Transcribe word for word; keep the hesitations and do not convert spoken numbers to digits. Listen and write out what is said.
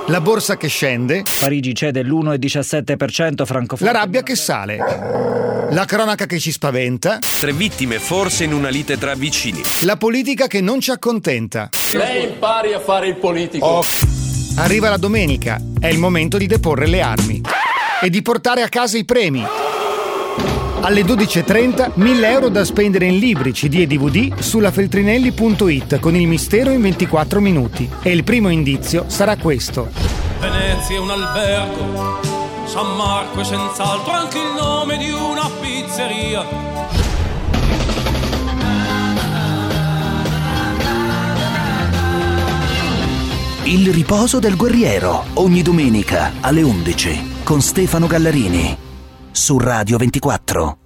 La borsa che scende. Parigi cede l'uno virgola diciassette per cento, Francoforte. La rabbia che sale. La cronaca che ci spaventa. Tre vittime forse in una lite tra vicini. La politica che non ci accontenta. Lei impari a fare il politico. Oh. Arriva la domenica, è il momento di deporre le armi e di portare a casa i premi. Alle dodici e trenta, mille euro da spendere in libri, C D e D V D sulla feltrinelli punto it con il mistero in ventiquattro minuti. E il primo indizio sarà questo. Venezia è un albergo, San Marco è senz'altro anche il nome di una pizzeria. Il riposo del guerriero, ogni domenica alle undici con Stefano Gallarini su Radio ventiquattro.